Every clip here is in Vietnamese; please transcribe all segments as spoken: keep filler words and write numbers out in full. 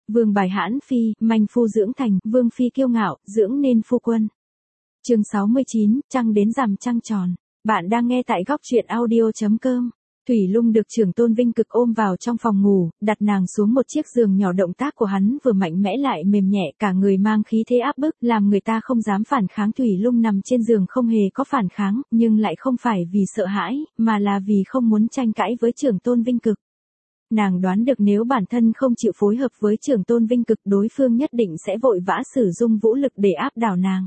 Vương bài hãn phi, manh phu dưỡng thành, vương phi kiêu ngạo, dưỡng nên phu quân. Chương sáu mươi chín, trăng đến rằm trăng tròn. Bạn đang nghe tại góc truyện audio chấm com. Thủy Lung được Trưởng Tôn Vinh Cực ôm vào trong phòng ngủ, đặt nàng xuống một chiếc giường nhỏ, động tác của hắn vừa mạnh mẽ lại mềm nhẹ, cả người mang khí thế áp bức, làm người ta không dám phản kháng. Thủy Lung nằm trên giường không hề có phản kháng, nhưng lại không phải vì sợ hãi, mà là vì không muốn tranh cãi với Trưởng Tôn Vinh Cực. Nàng đoán được nếu bản thân không chịu phối hợp với Trưởng Tôn Vinh Cực, đối phương nhất định sẽ vội vã sử dụng vũ lực để áp đảo nàng.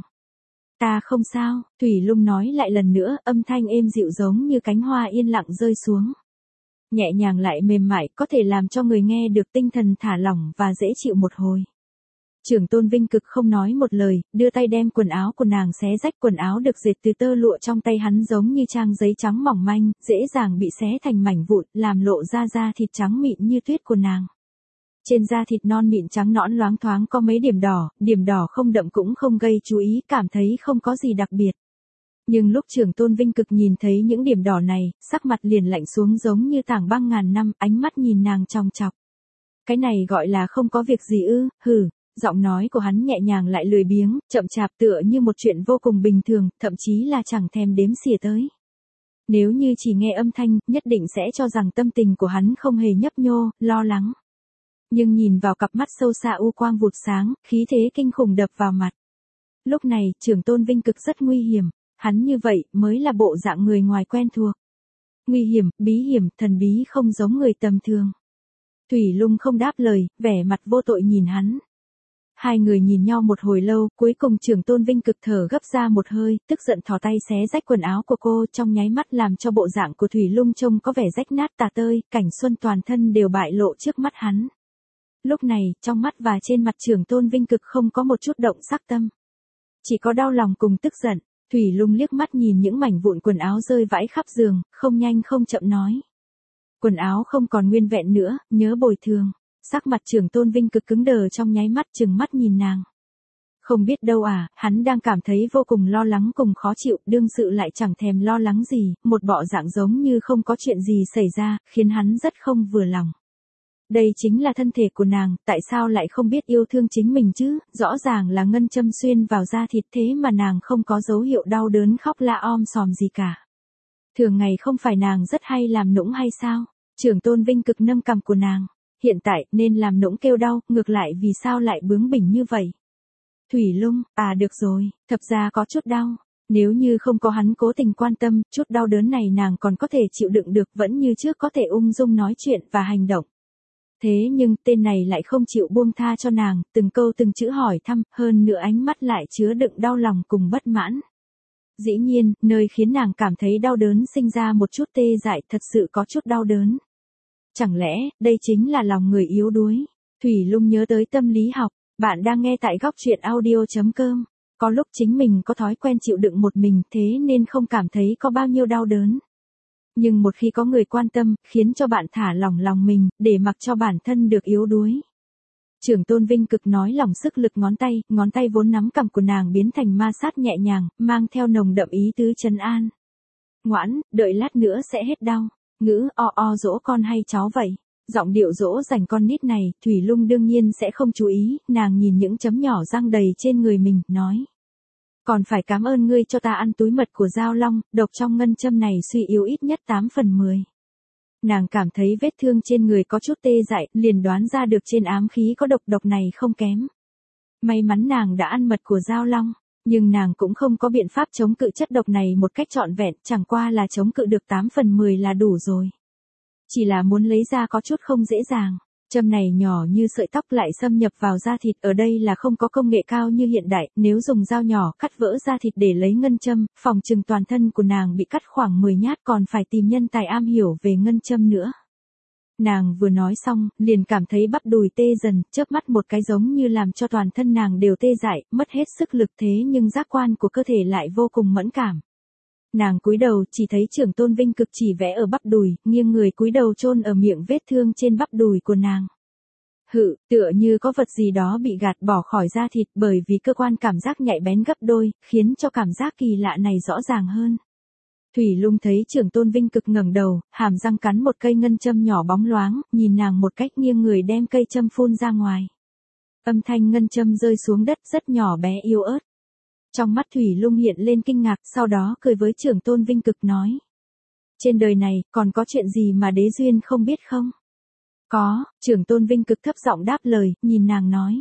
Ta không sao, Thủy Lung nói lại lần nữa, âm thanh êm dịu giống như cánh hoa yên lặng rơi xuống. Nhẹ nhàng lại mềm mại, có thể làm cho người nghe được tinh thần thả lỏng và dễ chịu một hồi. Trưởng Tôn Vinh Cực không nói một lời, đưa tay đem quần áo của nàng xé rách. Quần áo được dệt từ tơ lụa trong tay hắn giống như trang giấy trắng mỏng manh, dễ dàng bị xé thành mảnh vụn, làm lộ ra da thịt trắng mịn như tuyết của nàng. Trên da thịt non mịn trắng nõn loáng thoáng có mấy điểm đỏ, điểm đỏ không đậm cũng không gây chú ý, cảm thấy không có gì đặc biệt. Nhưng lúc Trưởng Tôn Vinh Cực nhìn thấy những điểm đỏ này, sắc mặt liền lạnh xuống giống như tảng băng ngàn năm, ánh mắt nhìn nàng chòng chọc. Cái này gọi là không có việc gì ư? Hừ. Giọng nói của hắn nhẹ nhàng lại lười biếng, chậm chạp, tựa như một chuyện vô cùng bình thường, thậm chí là chẳng thèm đếm xỉa tới. Nếu như chỉ nghe âm thanh, nhất định sẽ cho rằng tâm tình của hắn không hề nhấp nhô, lo lắng. Nhưng nhìn vào cặp mắt sâu xa u quang vụt sáng, khí thế kinh khủng đập vào mặt. Lúc này, Trưởng Tôn Vinh Cực rất nguy hiểm, hắn như vậy mới là bộ dạng người ngoài quen thuộc. Nguy hiểm, bí hiểm, thần bí, không giống người tầm thường. Thủy Lung không đáp lời, vẻ mặt vô tội nhìn hắn. Hai người nhìn nhau một hồi lâu, cuối cùng Trưởng Tôn Vinh Cực thở gấp ra một hơi, tức giận thò tay xé rách quần áo của cô, trong nháy mắt làm cho bộ dạng của Thủy Lung trông có vẻ rách nát tả tơi, cảnh xuân toàn thân đều bại lộ trước mắt hắn. Lúc này, trong mắt và trên mặt Trưởng Tôn Vinh Cực không có một chút động sắc tâm. Chỉ có đau lòng cùng tức giận. Thủy Lung liếc mắt nhìn những mảnh vụn quần áo rơi vãi khắp giường, không nhanh không chậm nói. Quần áo không còn nguyên vẹn nữa, nhớ bồi thường. Sắc mặt Trưởng Tôn Vinh Cực cứng đờ trong nháy mắt, trừng mắt nhìn nàng. Không biết đâu à, hắn đang cảm thấy vô cùng lo lắng cùng khó chịu, đương sự lại chẳng thèm lo lắng gì, một bộ dạng giống như không có chuyện gì xảy ra, khiến hắn rất không vừa lòng. Đây chính là thân thể của nàng, tại sao lại không biết yêu thương chính mình chứ, rõ ràng là ngân châm xuyên vào da thịt thế mà nàng không có dấu hiệu đau đớn khóc la om sòm gì cả. Thường ngày không phải nàng rất hay làm nũng hay sao? Trưởng Tôn Vinh Cực nâng cằm của nàng. Hiện tại, nên làm nũng kêu đau, ngược lại vì sao lại bướng bỉnh như vậy? Thủy Lung, à được rồi, thật ra có chút đau. Nếu như không có hắn cố tình quan tâm, chút đau đớn này nàng còn có thể chịu đựng được, vẫn như trước có thể ung dung nói chuyện và hành động. Thế nhưng, tên này lại không chịu buông tha cho nàng, từng câu từng chữ hỏi thăm, hơn nữa ánh mắt lại chứa đựng đau lòng cùng bất mãn. Dĩ nhiên, nơi khiến nàng cảm thấy đau đớn sinh ra một chút tê dại, thật sự có chút đau đớn. Chẳng lẽ, đây chính là lòng người yếu đuối? Thủy Lung nhớ tới tâm lý học, bạn đang nghe tại góc truyện audio chấm com. Có lúc chính mình có thói quen chịu đựng một mình, thế nên không cảm thấy có bao nhiêu đau đớn. Nhưng một khi có người quan tâm, khiến cho bạn thả lỏng lòng mình, để mặc cho bản thân được yếu đuối. Trưởng Tôn Vinh Cực nói lỏng sức lực ngón tay, ngón tay vốn nắm cằm của nàng biến thành ma sát nhẹ nhàng, mang theo nồng đậm ý tứ trấn an. Ngoãn, đợi lát nữa sẽ hết đau. Ngữ o o dỗ con hay cháu vậy? Giọng điệu dỗ dành con nít này, Thủy Lung đương nhiên sẽ không chú ý, nàng nhìn những chấm nhỏ răng đầy trên người mình, nói. Còn phải cảm ơn ngươi cho ta ăn túi mật của Giao Long, độc trong ngân châm này suy yếu ít nhất tám phần mười. Nàng cảm thấy vết thương trên người có chút tê dại, liền đoán ra được trên ám khí có độc, độc này không kém. May mắn nàng đã ăn mật của Giao Long, nhưng nàng cũng không có biện pháp chống cự chất độc này một cách trọn vẹn, chẳng qua là chống cự được tám phần mười là đủ rồi. Chỉ là muốn lấy ra có chút không dễ dàng. Châm này nhỏ như sợi tóc lại xâm nhập vào da thịt, ở đây là không có công nghệ cao như hiện đại, nếu dùng dao nhỏ cắt vỡ da thịt để lấy ngân châm, phòng chừng toàn thân của nàng bị cắt khoảng mười nhát, còn phải tìm nhân tài am hiểu về ngân châm nữa. Nàng vừa nói xong, liền cảm thấy bắp đùi tê dần, chớp mắt một cái giống như làm cho toàn thân nàng đều tê dại, mất hết sức lực, thế nhưng giác quan của cơ thể lại vô cùng mẫn cảm. Nàng cúi đầu, chỉ thấy Trưởng Tôn Vinh Cực chỉ vẽ ở bắp đùi, nghiêng người cúi đầu chôn ở miệng vết thương trên bắp đùi của nàng. Hự, tựa như có vật gì đó bị gạt bỏ khỏi da thịt, bởi vì cơ quan cảm giác nhạy bén gấp đôi, khiến cho cảm giác kỳ lạ này rõ ràng hơn. Thủy Lung thấy Trưởng Tôn Vinh Cực ngẩng đầu, hàm răng cắn một cây ngân châm nhỏ bóng loáng, nhìn nàng một cách nghiêng người đem cây châm phun ra ngoài. Âm thanh ngân châm rơi xuống đất rất nhỏ bé yếu ớt. Trong mắt Thủy Lung hiện lên kinh ngạc, sau đó cười với Trưởng Tôn Vinh Cực nói. Trên đời này, còn có chuyện gì mà đế duyên không biết không? Có, Trưởng Tôn Vinh Cực thấp giọng đáp lời, nhìn nàng nói.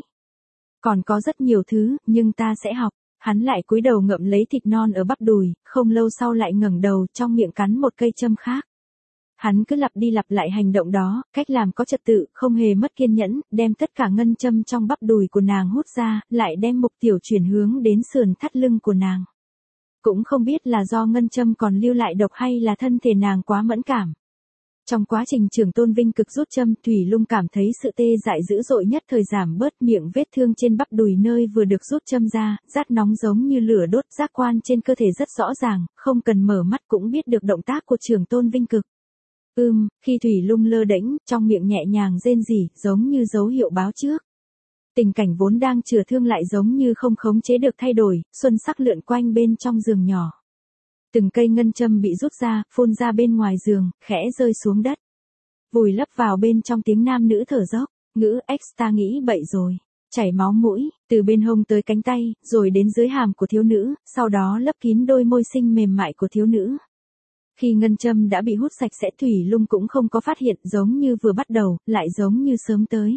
Còn có rất nhiều thứ, nhưng ta sẽ học. Hắn lại cúi đầu ngậm lấy thịt non ở bắp đùi, không lâu sau lại ngẩng đầu, trong miệng cắn một cây châm khác. Hắn cứ lặp đi lặp lại hành động đó, cách làm có trật tự, không hề mất kiên nhẫn, đem tất cả ngân châm trong bắp đùi của nàng hút ra, lại đem mục tiêu chuyển hướng đến sườn thắt lưng của nàng. Cũng không biết là do ngân châm còn lưu lại độc hay là thân thể nàng quá mẫn cảm. Trong quá trình Trưởng Tôn Vinh Cực rút châm, Thủy Lung cảm thấy sự tê dại dữ dội nhất thời giảm bớt, miệng vết thương trên bắp đùi nơi vừa được rút châm ra, rát nóng giống như lửa đốt, giác quan trên cơ thể rất rõ ràng, không cần mở mắt cũng biết được động tác của Trưởng Tôn Vinh Cực. Ưm, khi Thủy Lung lơ đễnh, trong miệng nhẹ nhàng rên rỉ, giống như dấu hiệu báo trước. Tình cảnh vốn đang chữa thương lại giống như không khống chế được thay đổi, xuân sắc lượn quanh bên trong giường nhỏ. Từng cây ngân châm bị rút ra, phun ra bên ngoài giường, khẽ rơi xuống đất. Vùi lấp vào bên trong tiếng nam nữ thở dốc, ngữ X ta nghĩ bậy rồi. Chảy máu mũi, từ bên hông tới cánh tay, rồi đến dưới hàm của thiếu nữ, sau đó lấp kín đôi môi xinh mềm mại của thiếu nữ. Khi ngân châm đã bị hút sạch sẽ, Thủy Lung cũng không có phát hiện, giống như vừa bắt đầu, lại giống như sớm tới.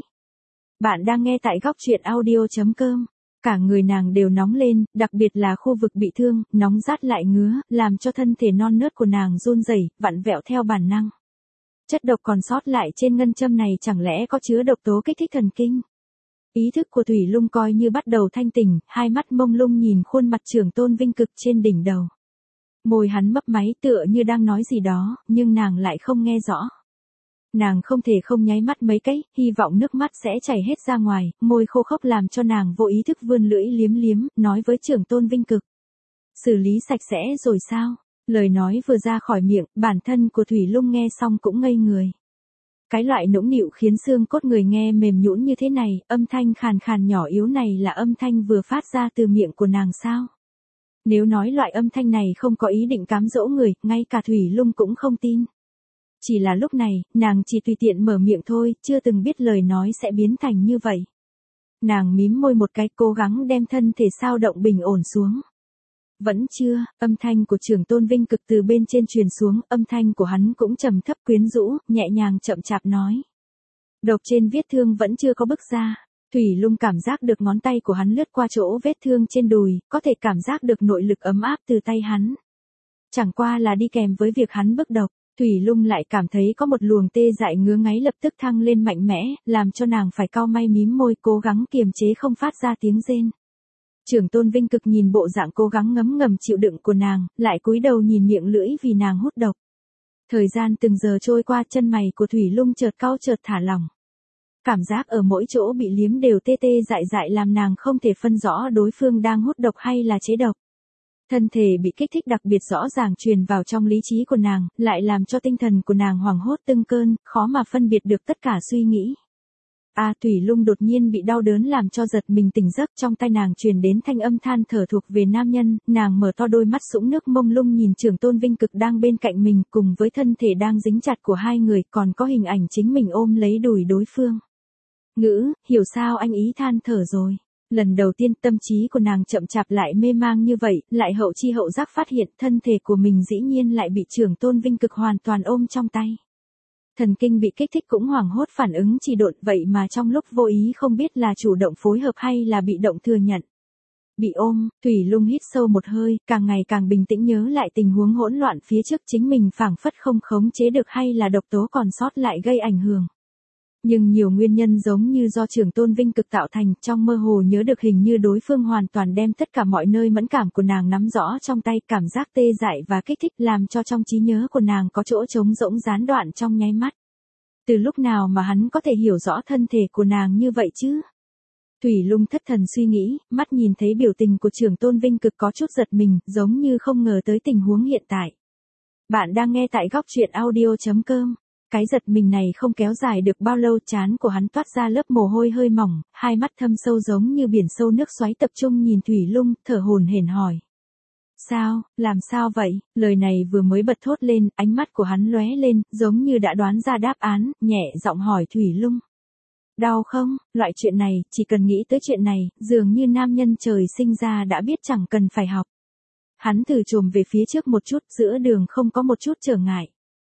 Bạn đang nghe tại góc truyện audio chấm com. Cả người nàng đều nóng lên, đặc biệt là khu vực bị thương, nóng rát lại ngứa, làm cho thân thể non nớt của nàng run rẩy, vặn vẹo theo bản năng. Chất độc còn sót lại trên ngân châm này chẳng lẽ có chứa độc tố kích thích thần kinh? Ý thức của Thủy Lung coi như bắt đầu thanh tỉnh, hai mắt mông lung nhìn khuôn mặt Trưởng Tôn Vinh Cực trên đỉnh đầu. Môi hắn mấp máy tựa như đang nói gì đó, nhưng nàng lại không nghe rõ. Nàng không thể không nháy mắt mấy cái, hy vọng nước mắt sẽ chảy hết ra ngoài, môi khô khốc làm cho nàng vô ý thức vươn lưỡi liếm liếm, nói với Trưởng Tôn Vinh Cực. Xử lý sạch sẽ rồi sao? Lời nói vừa ra khỏi miệng, bản thân của Thủy Lung nghe xong cũng ngây người. Cái loại nũng nịu khiến xương cốt người nghe mềm nhũn như thế này, âm thanh khàn khàn nhỏ yếu này là âm thanh vừa phát ra từ miệng của nàng sao? Nếu nói loại âm thanh này không có ý định cám dỗ người, ngay cả Thủy Lung cũng không tin. Chỉ là lúc này, nàng chỉ tùy tiện mở miệng thôi, chưa từng biết lời nói sẽ biến thành như vậy. Nàng mím môi một cái, cố gắng đem thân thể sao động bình ổn xuống. Vẫn chưa, âm thanh của Trưởng Tôn Vinh Cực từ bên trên truyền xuống, âm thanh của hắn cũng trầm thấp quyến rũ, nhẹ nhàng chậm chạp nói. Độc trên vết thương vẫn chưa có bứt ra. Thủy Lung cảm giác được ngón tay của hắn lướt qua chỗ vết thương trên đùi, có thể cảm giác được nội lực ấm áp từ tay hắn. Chẳng qua là đi kèm với việc hắn bức độc, Thủy Lung lại cảm thấy có một luồng tê dại ngứa ngáy lập tức thăng lên mạnh mẽ, làm cho nàng phải cau may mím môi cố gắng kiềm chế không phát ra tiếng rên. Trưởng Tôn Vinh Cực nhìn bộ dạng cố gắng ngấm ngầm chịu đựng của nàng, lại cúi đầu nhìn miệng lưỡi vì nàng hút độc. Thời gian từng giờ trôi qua, chân mày của Thủy Lung chợt cau chợt thả lỏng. Cảm giác ở mỗi chỗ bị liếm đều tê tê dại dại làm nàng không thể phân rõ đối phương đang hút độc hay là chế độc. Thân thể bị kích thích đặc biệt rõ ràng truyền vào trong lý trí của nàng, lại làm cho tinh thần của nàng hoảng hốt tưng cơn, khó mà phân biệt được tất cả suy nghĩ. A à, Thủy Lung đột nhiên bị đau đớn làm cho giật mình tỉnh giấc, trong tai nàng truyền đến thanh âm than thở thuộc về nam nhân, nàng mở to đôi mắt sũng nước mông lung nhìn Trưởng Tôn Vinh Cực đang bên cạnh mình, cùng với thân thể đang dính chặt của hai người, còn có hình ảnh chính mình ôm lấy đùi đối phương. Ngữ, hiểu sao anh ý than thở rồi. Lần đầu tiên tâm trí của nàng chậm chạp lại mê mang như vậy, lại hậu chi hậu giác phát hiện thân thể của mình dĩ nhiên lại bị Trưởng Tôn Vinh Cực hoàn toàn ôm trong tay. Thần kinh bị kích thích cũng hoảng hốt phản ứng trì độn, vậy mà trong lúc vô ý không biết là chủ động phối hợp hay là bị động thừa nhận. Bị ôm, Thủy Lung hít sâu một hơi, càng ngày càng bình tĩnh nhớ lại tình huống hỗn loạn phía trước chính mình phảng phất không khống chế được hay là độc tố còn sót lại gây ảnh hưởng. Nhưng nhiều nguyên nhân giống như do Trưởng Tôn Vinh Cực tạo thành, trong mơ hồ nhớ được hình như đối phương hoàn toàn đem tất cả mọi nơi mẫn cảm của nàng nắm rõ trong tay, cảm giác tê dại và kích thích làm cho trong trí nhớ của nàng có chỗ trống rỗng gián đoạn trong nháy mắt. Từ lúc nào mà hắn có thể hiểu rõ thân thể của nàng như vậy chứ? Thủy Lung thất thần suy nghĩ, mắt nhìn thấy biểu tình của Trưởng Tôn Vinh Cực có chút giật mình, giống như không ngờ tới tình huống hiện tại. Bạn đang nghe tại góc truyện audio chấm com. Cái giật mình này không kéo dài được bao lâu, trán của hắn toát ra lớp mồ hôi hơi mỏng, hai mắt thâm sâu giống như biển sâu nước xoáy tập trung nhìn Thủy Lung, thở hổn hển hỏi. Sao, làm sao vậy? Lời này vừa mới bật thốt lên, ánh mắt của hắn lóe lên, giống như đã đoán ra đáp án, nhẹ giọng hỏi Thủy Lung. Đau không? Loại chuyện này, chỉ cần nghĩ tới chuyện này, dường như nam nhân trời sinh ra đã biết chẳng cần phải học. Hắn thử chồm về phía trước một chút, giữa đường không có một chút trở ngại.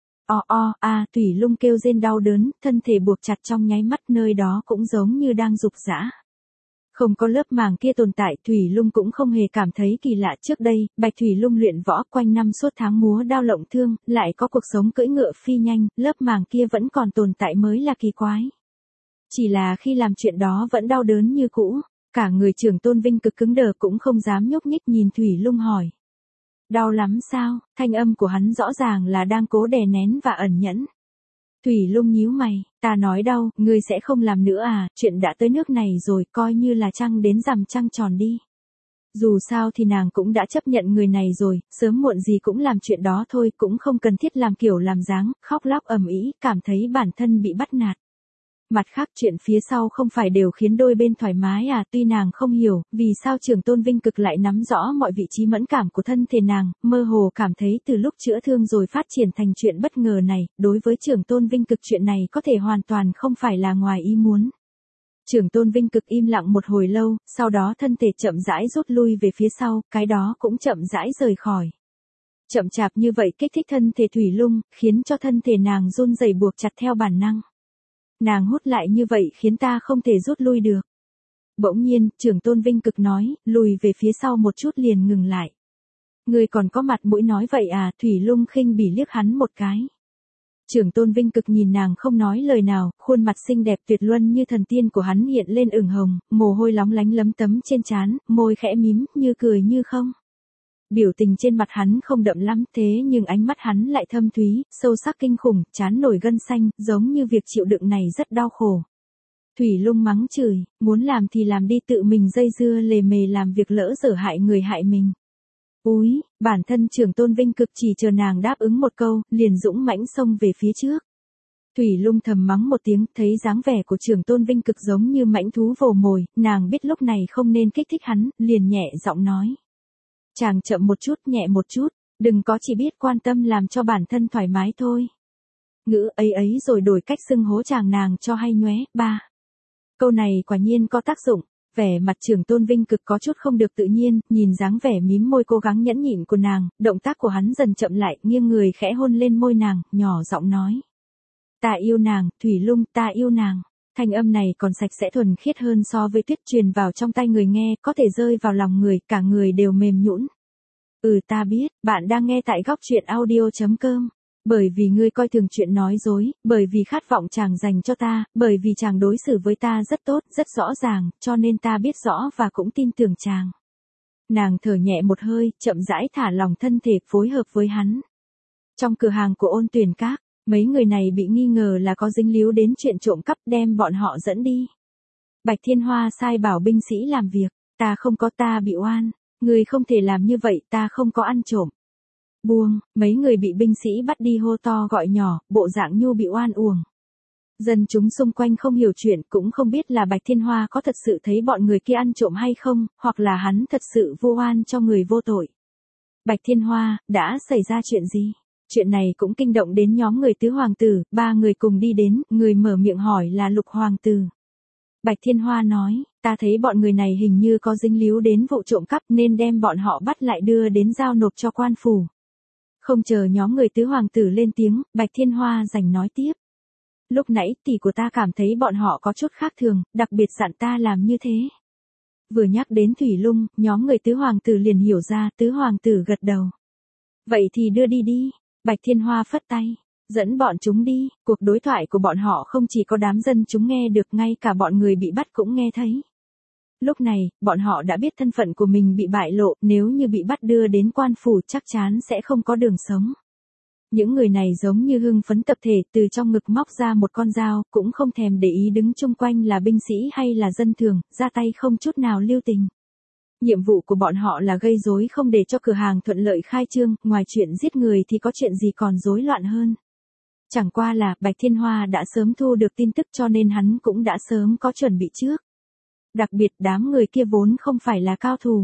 O o, a, Thủy Lung kêu rên đau đớn, thân thể buộc chặt trong nháy mắt, nơi đó cũng giống như đang rục rã. Không có lớp màng kia tồn tại, Thủy Lung cũng không hề cảm thấy kỳ lạ. Trước đây, Bạch Thủy Lung luyện võ quanh năm suốt tháng múa đao lộng thương, lại có cuộc sống cưỡi ngựa phi nhanh, lớp màng kia vẫn còn tồn tại mới là kỳ quái. Chỉ là khi làm chuyện đó vẫn đau đớn như cũ, cả người Trưởng Tôn Vinh cực cứng đờ cũng không dám nhúc nhích, nhìn Thủy Lung hỏi. Đau lắm sao? Thanh âm của hắn rõ ràng là đang cố đè nén và ẩn nhẫn. Thủy Lung nhíu mày, ta nói đau, ngươi sẽ không làm nữa à, chuyện đã tới nước này rồi, coi như là trăng đến rằm trăng tròn đi. Dù sao thì nàng cũng đã chấp nhận người này rồi, sớm muộn gì cũng làm chuyện đó thôi, cũng không cần thiết làm kiểu làm dáng, khóc lóc ầm ĩ, cảm thấy bản thân bị bắt nạt. Mặt khác chuyện phía sau không phải đều khiến đôi bên thoải mái à, tuy nàng không hiểu, vì sao Trưởng Tôn Vinh Cực lại nắm rõ mọi vị trí mẫn cảm của thân thể nàng, mơ hồ cảm thấy từ lúc chữa thương rồi phát triển thành chuyện bất ngờ này, đối với Trưởng Tôn Vinh Cực chuyện này có thể hoàn toàn không phải là ngoài ý muốn. Trưởng Tôn Vinh Cực im lặng một hồi lâu, sau đó thân thể chậm rãi rút lui về phía sau, cái đó cũng chậm rãi rời khỏi. Chậm chạp như vậy kích thích thân thể Thủy Lung, khiến cho thân thể nàng run rẩy buộc chặt theo bản năng. Nàng hút lại như vậy khiến ta không thể rút lui được. Bỗng nhiên, Trưởng Tôn Vinh Cực nói, lùi về phía sau một chút liền ngừng lại. Ngươi còn có mặt mũi nói vậy à, Thủy Lung khinh bỉ liếc hắn một cái. Trưởng Tôn Vinh Cực nhìn nàng không nói lời nào, khuôn mặt xinh đẹp tuyệt luân như thần tiên của hắn hiện lên ửng hồng, mồ hôi lóng lánh lấm tấm trên trán, môi khẽ mím, như cười như không. Biểu tình trên mặt hắn không đậm lắm, thế nhưng ánh mắt hắn lại thâm thúy, sâu sắc kinh khủng, trán nổi gân xanh, giống như việc chịu đựng này rất đau khổ. Thủy Lung mắng chửi, muốn làm thì làm đi, tự mình dây dưa lề mề làm việc lỡ dở hại người hại mình. Úi, bản thân Trưởng Tôn Vinh Cực chỉ chờ nàng đáp ứng một câu, liền dũng mãnh xông về phía trước. Thủy Lung thầm mắng một tiếng, thấy dáng vẻ của Trưởng Tôn Vinh Cực giống như mãnh thú vồ mồi, nàng biết lúc này không nên kích thích hắn, liền nhẹ giọng nói. Chàng chậm một chút, nhẹ một chút, đừng có chỉ biết quan tâm làm cho bản thân thoải mái thôi. Ngữ ấy ấy rồi đổi cách xưng hố chàng nàng cho hay nhoé. Ba. Câu này quả nhiên có tác dụng, vẻ mặt Trưởng Tôn Vinh Cực có chút không được tự nhiên, nhìn dáng vẻ mím môi cố gắng nhẫn nhịn của nàng, động tác của hắn dần chậm lại, nghiêng người khẽ hôn lên môi nàng, nhỏ giọng nói. Ta yêu nàng, Thủy Lung, ta yêu nàng. Thanh âm này còn sạch sẽ thuần khiết hơn so với tuyết truyền vào trong tai người nghe, có thể rơi vào lòng người, cả người đều mềm nhũn. Ừ ta biết, bạn đang nghe tại góc truyện audio chấm com. Bởi vì ngươi coi thường chuyện nói dối, bởi vì khát vọng chàng dành cho ta, bởi vì chàng đối xử với ta rất tốt, rất rõ ràng, cho nên ta biết rõ và cũng tin tưởng chàng. Nàng thở nhẹ một hơi, chậm rãi thả lòng thân thể phối hợp với hắn. Trong cửa hàng của Ôn Tuyền Các, mấy người này bị nghi ngờ là có dính líu đến chuyện trộm cắp, đem bọn họ dẫn đi. Bạch Thiên Hoa sai bảo binh sĩ làm việc, ta không có, ta bị oan, người không thể làm như vậy, ta không có ăn trộm. Buông, mấy người bị binh sĩ bắt đi hô to gọi nhỏ, bộ dạng nhu bị oan uổng. Dân chúng xung quanh không hiểu chuyện, cũng không biết là Bạch Thiên Hoa có thật sự thấy bọn người kia ăn trộm hay không, hoặc là hắn thật sự vu oan cho người vô tội. Bạch Thiên Hoa, đã xảy ra chuyện gì? Chuyện này cũng kinh động đến nhóm người tứ hoàng tử, ba người cùng đi đến, người mở miệng hỏi là Lục hoàng tử. Bạch Thiên Hoa nói, ta thấy bọn người này hình như có dính líu đến vụ trộm cắp nên đem bọn họ bắt lại đưa đến giao nộp cho quan phủ. Không chờ nhóm người tứ hoàng tử lên tiếng, Bạch Thiên Hoa rảnh nói tiếp. Lúc nãy tỷ của ta cảm thấy bọn họ có chút khác thường, đặc biệt dặn ta làm như thế. Vừa nhắc đến Thủy Lung, nhóm người tứ hoàng tử liền hiểu ra, tứ hoàng tử gật đầu. Vậy thì đưa đi đi. Bạch Thiên Hoa phất tay, dẫn bọn chúng đi, cuộc đối thoại của bọn họ không chỉ có đám dân chúng nghe được, ngay cả bọn người bị bắt cũng nghe thấy. Lúc này, bọn họ đã biết thân phận của mình bị bại lộ, nếu như bị bắt đưa đến quan phủ chắc chắn sẽ không có đường sống. Những người này giống như hưng phấn tập thể, từ trong ngực móc ra một con dao, cũng không thèm để ý đứng chung quanh là binh sĩ hay là dân thường, ra tay không chút nào lưu tình. Nhiệm vụ của bọn họ là gây rối không để cho cửa hàng thuận lợi khai trương, ngoài chuyện giết người thì có chuyện gì còn rối loạn hơn. Chẳng qua là, Bạch Thiên Hoa đã sớm thu được tin tức cho nên hắn cũng đã sớm có chuẩn bị trước. Đặc biệt đám người kia vốn không phải là cao thủ.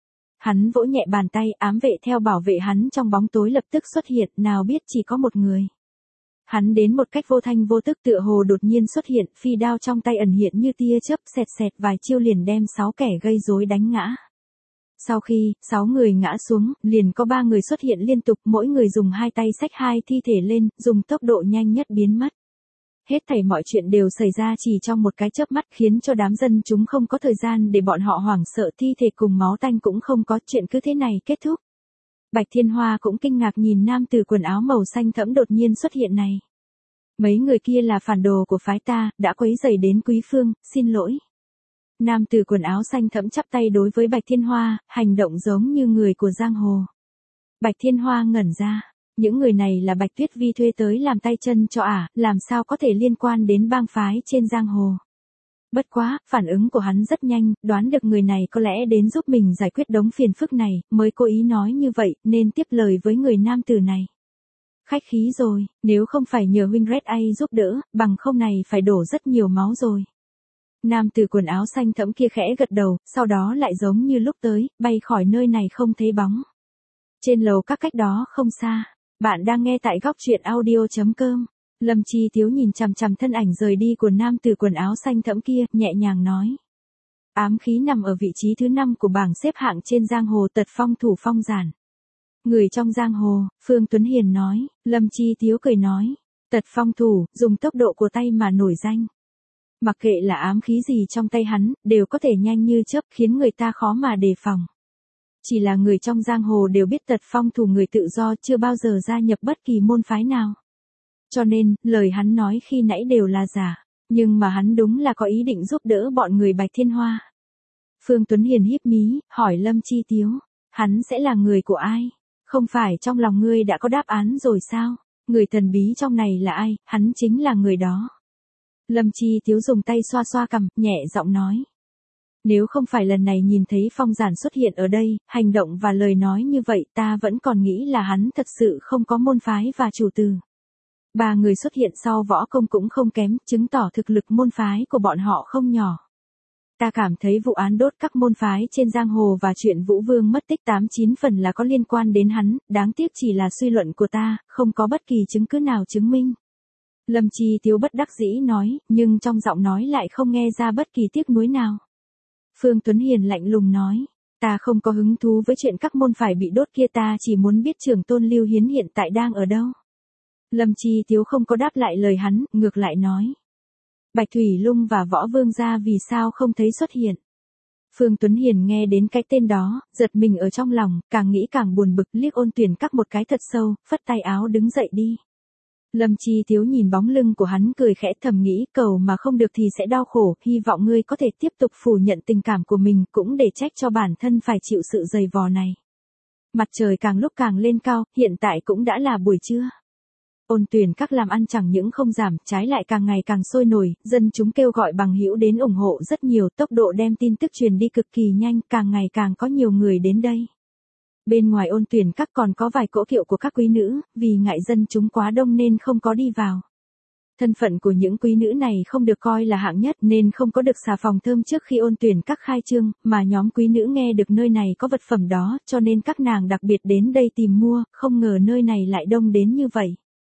Hắn vỗ nhẹ bàn tay, ám vệ theo bảo vệ hắn trong bóng tối lập tức xuất hiện, nào biết chỉ có một người. Hắn đến một cách vô thanh vô tức tựa hồ đột nhiên xuất hiện, phi đao trong tay ẩn hiện như tia chớp, xẹt xẹt vài chiêu liền đem sáu kẻ gây rối đánh ngã. Sau khi, sáu người ngã xuống, liền có ba người xuất hiện liên tục, mỗi người dùng hai tay xách hai thi thể lên, dùng tốc độ nhanh nhất biến mất. Hết thảy mọi chuyện đều xảy ra chỉ trong một cái chớp mắt, khiến cho đám dân chúng không có thời gian để bọn họ hoảng sợ, thi thể cùng máu tanh cũng không có, chuyện cứ thế này kết thúc. Bạch Thiên Hoa cũng kinh ngạc nhìn nam tử quần áo màu xanh thẫm đột nhiên xuất hiện này. Mấy người kia là phản đồ của phái ta, đã quấy rầy đến quý phương, xin lỗi. Nam tử quần áo xanh thẫm chắp tay đối với Bạch Thiên Hoa, hành động giống như người của giang hồ. Bạch Thiên Hoa ngẩn ra, những người này là Bạch Tuyết Vi thuê tới làm tay chân cho ả, làm sao có thể liên quan đến bang phái trên giang hồ. Bất quá, phản ứng của hắn rất nhanh, đoán được người này có lẽ đến giúp mình giải quyết đống phiền phức này, mới cố ý nói như vậy, nên tiếp lời với người nam tử này. Khách khí rồi, nếu không phải nhờ huynh Red A giúp đỡ, bằng không này phải đổ rất nhiều máu rồi. Nam tử quần áo xanh thẫm kia khẽ gật đầu, sau đó lại giống như lúc tới, bay khỏi nơi này không thấy bóng. Trên lầu các cách đó không xa, bạn đang nghe tại góc truyện audio chấm com. Lâm Chi Tiếu nhìn chằm chằm thân ảnh rời đi của nam tử quần áo xanh thẫm kia, nhẹ nhàng nói. Ám khí nằm ở vị trí thứ năm của bảng xếp hạng trên giang hồ, tật phong thủ phong giản. Người trong giang hồ, Phương Tuấn Hiền nói. Lâm Chi Tiếu cười nói. Tật phong thủ, dùng tốc độ của tay mà nổi danh. Mặc kệ là ám khí gì trong tay hắn, đều có thể nhanh như chớp, khiến người ta khó mà đề phòng. Chỉ là người trong giang hồ đều biết tật phong thủ người tự do, chưa bao giờ gia nhập bất kỳ môn phái nào. Cho nên, lời hắn nói khi nãy đều là giả, nhưng mà hắn đúng là có ý định giúp đỡ bọn người Bạch Thiên Hoa. Phương Tuấn Hiền híp mí, hỏi Lâm Chi Tiếu, hắn sẽ là người của ai? Không phải trong lòng ngươi đã có đáp án rồi sao? Người thần bí trong này là ai? Hắn chính là người đó. Lâm Chi Tiếu dùng tay xoa xoa cằm, nhẹ giọng nói. Nếu không phải lần này nhìn thấy phong giản xuất hiện ở đây, hành động và lời nói như vậy, ta vẫn còn nghĩ là hắn thật sự không có môn phái và chủ từ. Ba người xuất hiện sau võ công cũng không kém, chứng tỏ thực lực môn phái của bọn họ không nhỏ. Ta cảm thấy vụ án đốt các môn phái trên giang hồ và chuyện Vũ Vương mất tích tám chín phần là có liên quan đến hắn, đáng tiếc chỉ là suy luận của ta, không có bất kỳ chứng cứ nào chứng minh. Lâm Chi Tiếu bất đắc dĩ nói, nhưng trong giọng nói lại không nghe ra bất kỳ tiếc nuối nào. Phương Tuấn Hiền lạnh lùng nói, ta không có hứng thú với chuyện các môn phải bị đốt kia, ta chỉ muốn biết trưởng tôn Lưu Hiến hiện tại đang ở đâu. Lâm Chi Tiếu không có đáp lại lời hắn, ngược lại nói. Bạch Thủy Lung và Võ Vương gia vì sao không thấy xuất hiện. Phương Tuấn Hiền nghe đến cái tên đó, giật mình ở trong lòng, càng nghĩ càng buồn bực, liếc Ôn Tuyển Các một cái thật sâu, phất tay áo đứng dậy đi. Lâm Chi Tiếu nhìn bóng lưng của hắn cười khẽ, thầm nghĩ cầu mà không được thì sẽ đau khổ, hy vọng ngươi có thể tiếp tục phủ nhận tình cảm của mình, cũng để trách cho bản thân phải chịu sự dày vò này. Mặt trời càng lúc càng lên cao, hiện tại cũng đã là buổi trưa. Ôn Tuyển Các làm ăn chẳng những không giảm, trái lại càng ngày càng sôi nổi, dân chúng kêu gọi bằng hữu đến ủng hộ rất nhiều, tốc độ đem tin tức truyền đi cực kỳ nhanh, càng ngày càng có nhiều người đến đây. Bên ngoài Ôn Tuyển Các còn có vài cỗ kiệu của các quý nữ, vì ngại dân chúng quá đông nên không có đi vào. Thân phận của những quý nữ này không được coi là hạng nhất nên không có được xà phòng thơm trước khi Ôn Tuyển Các khai trương, mà nhóm quý nữ nghe được nơi này có vật phẩm đó, cho nên các nàng đặc biệt đến đây tìm mua, không ngờ nơi này lại đông đến như vậy.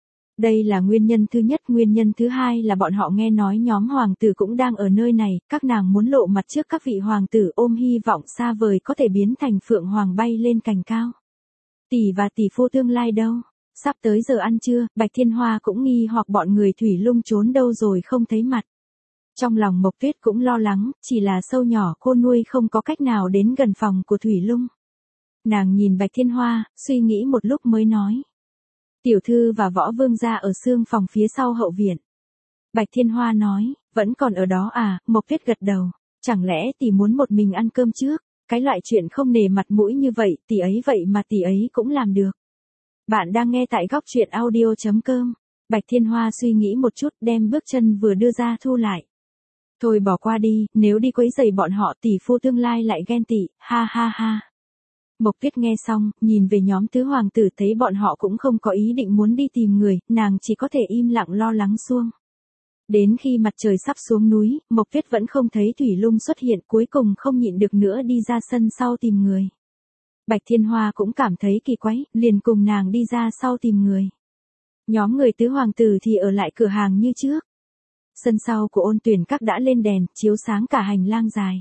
Đây là nguyên nhân thứ nhất, nguyên nhân thứ hai là bọn họ nghe nói nhóm hoàng tử cũng đang ở nơi này, các nàng muốn lộ mặt trước các vị hoàng tử, ôm hy vọng xa vời có thể biến thành phượng hoàng bay lên cành cao. Tỷ và tỷ phu tương lai đâu? Sắp tới giờ ăn trưa, Bạch Thiên Hoa cũng nghi hoặc bọn người Thủy Lung trốn đâu rồi không thấy mặt. Trong lòng Mộc Tuyết cũng lo lắng, chỉ là sâu nhỏ cô nuôi không có cách nào đến gần phòng của Thủy Lung. Nàng nhìn Bạch Thiên Hoa, suy nghĩ một lúc mới nói. Tiểu thư và Võ Vương gia ở xương phòng phía sau hậu viện. Bạch Thiên Hoa nói, vẫn còn ở đó à? Mộc Tuyết gật đầu. Chẳng lẽ tỷ muốn một mình ăn cơm trước? Cái loại chuyện không nề mặt mũi như vậy, tỷ ấy vậy mà tỷ ấy cũng làm được. Bạn đang nghe tại góc truyện audio chấm com. Bạch Thiên Hoa suy nghĩ một chút, đem bước chân vừa đưa ra thu lại. Thôi bỏ qua đi, nếu đi quấy rầy bọn họ tỷ phu tương lai lại ghen tị, ha ha ha. Mộc Tuyết nghe xong, nhìn về nhóm tứ hoàng tử thấy bọn họ cũng không có ý định muốn đi tìm người, nàng chỉ có thể im lặng lo lắng xuông. Đến khi mặt trời sắp xuống núi, Mộc Tuyết vẫn không thấy Thủy Lung xuất hiện, cuối cùng không nhịn được nữa đi ra sân sau tìm người. Bạch Thiên Hoa cũng cảm thấy kỳ quái, liền cùng nàng đi ra sau tìm người. Nhóm người tứ hoàng tử thì ở lại cửa hàng như trước. Sân sau của Ôn Tuyển Các đã lên đèn, chiếu sáng cả hành lang dài.